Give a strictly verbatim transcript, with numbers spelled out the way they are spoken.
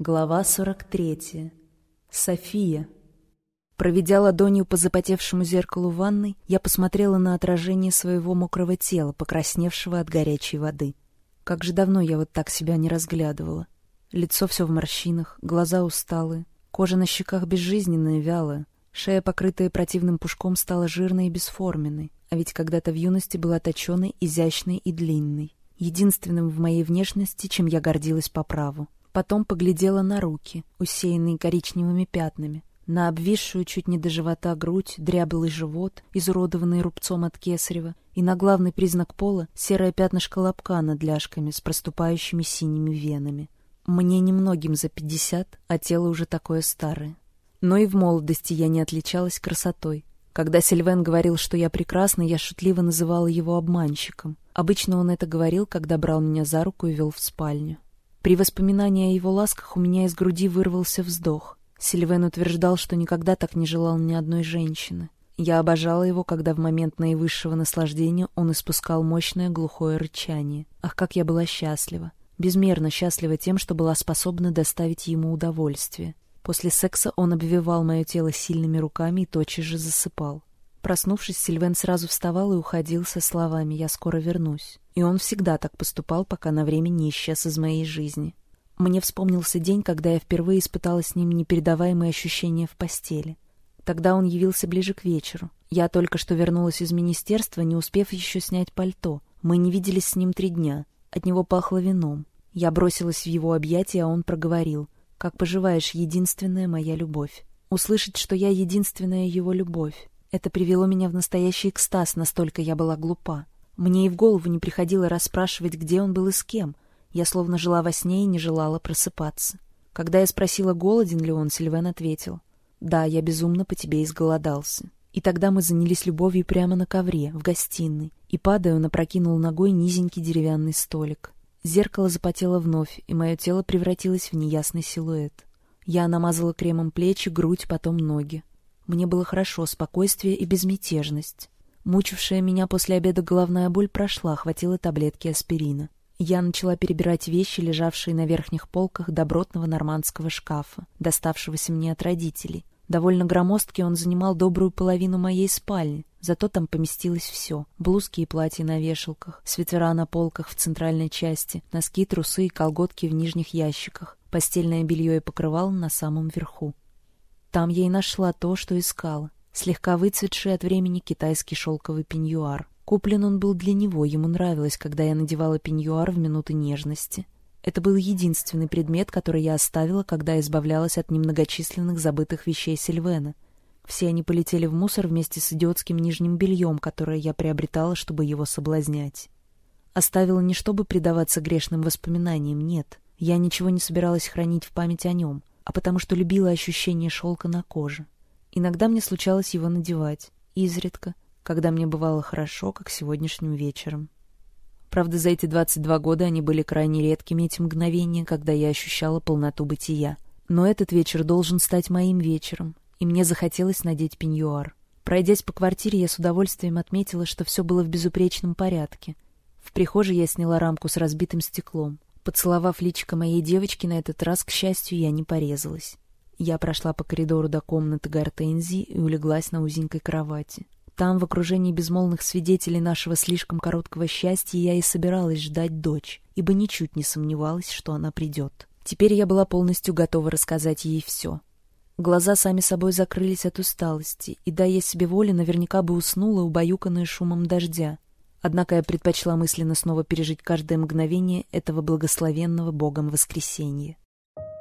Глава сорок третья. София. Проведя ладонью по запотевшему зеркалу ванной, я посмотрела на отражение своего мокрого тела, покрасневшего от горячей воды. Как же давно я вот так себя не разглядывала. Лицо все в морщинах, глаза усталые, кожа на щеках безжизненная и вялая, шея, покрытая противным пушком, стала жирной и бесформенной, а ведь когда-то в юности была точеной, изящной и длинной, единственным в моей внешности, чем я гордилась по праву. Потом поглядела на руки, усеянные коричневыми пятнами, на обвисшую чуть не до живота грудь, дряблый живот, изуродованный рубцом от кесарева, и на главный признак пола — серое пятнышко лобка над ляжками с проступающими синими венами. Мне немногим за пятьдесят, а тело уже такое старое. Но и в молодости я не отличалась красотой. Когда Сильвен говорил, что я прекрасна, я шутливо называла его обманщиком. Обычно он это говорил, когда брал меня за руку и вел в спальню. При воспоминании о его ласках у меня из груди вырвался вздох. Сильвен утверждал, что никогда так не желал ни одной женщины. Я обожала его, когда в момент наивысшего наслаждения он испускал мощное глухое рычание. Ах, как я была счастлива! Безмерно счастлива тем, что была способна доставить ему удовольствие. После секса он обвивал мое тело сильными руками и тотчас же засыпал. Проснувшись, Сильвен сразу вставал и уходил со словами «Я скоро вернусь». И он всегда так поступал, пока на время не исчез из моей жизни. Мне вспомнился день, когда я впервые испытала с ним непередаваемые ощущения в постели. Тогда он явился ближе к вечеру. Я только что вернулась из министерства, не успев еще снять пальто. Мы не виделись с ним три дня. От него пахло вином. Я бросилась в его объятия, а он проговорил: «Как поживаешь, единственная моя любовь?» Услышать, что я единственная его любовь, это привело меня в настоящий экстаз, настолько я была глупа. Мне и в голову не приходило расспрашивать, где он был и с кем. Я словно жила во сне и не желала просыпаться. Когда я спросила, голоден ли он, Сильвен ответил: «Да, я безумно по тебе изголодался». И тогда мы занялись любовью прямо на ковре, в гостиной, и, падая, он опрокинул ногой низенький деревянный столик. Зеркало запотело вновь, и мое тело превратилось в неясный силуэт. Я намазала кремом плечи, грудь, потом ноги. Мне было хорошо, спокойствие и безмятежность. Мучившая меня после обеда головная боль прошла, хватило таблетки аспирина. Я начала перебирать вещи, лежавшие на верхних полках добротного нормандского шкафа, доставшегося мне от родителей. Довольно громоздкий он занимал добрую половину моей спальни, зато там поместилось все: блузки и платья на вешалках, свитера на полках в центральной части, носки, трусы и колготки в нижних ящиках, постельное белье и покрывало на самом верху. Там я и нашла то, что искала. Слегка выцветший от времени китайский шелковый пеньюар. Куплен он был для него, ему нравилось, когда я надевала пеньюар в минуты нежности. Это был единственный предмет, который я оставила, когда избавлялась от немногочисленных забытых вещей Сильвена. Все они полетели в мусор вместе с идиотским нижним бельем, которое я приобретала, чтобы его соблазнять. Оставила не чтобы предаваться грешным воспоминаниям, нет. Я ничего не собиралась хранить в память о нем, а потому что любила ощущение шелка на коже. Иногда мне случалось его надевать, изредка, когда мне бывало хорошо, как сегодняшним вечером. Правда, за эти двадцать два года они были крайне редкими, эти мгновения, когда я ощущала полноту бытия. Но этот вечер должен стать моим вечером, и мне захотелось надеть пеньюар. Пройдясь по квартире, я с удовольствием отметила, что все было в безупречном порядке. В прихожей я сняла рамку с разбитым стеклом. Поцеловав личико моей девочки, на этот раз, к счастью, я не порезалась. Я прошла по коридору до комнаты Гортензии и улеглась на узенькой кровати. Там, в окружении безмолвных свидетелей нашего слишком короткого счастья, я и собиралась ждать дочь, ибо ничуть не сомневалась, что она придет. Теперь я была полностью готова рассказать ей все. Глаза сами собой закрылись от усталости, и, дай я себе волю, наверняка бы уснула, убаюканная шумом дождя. Однако я предпочла мысленно снова пережить каждое мгновение этого благословенного Богом воскресенья.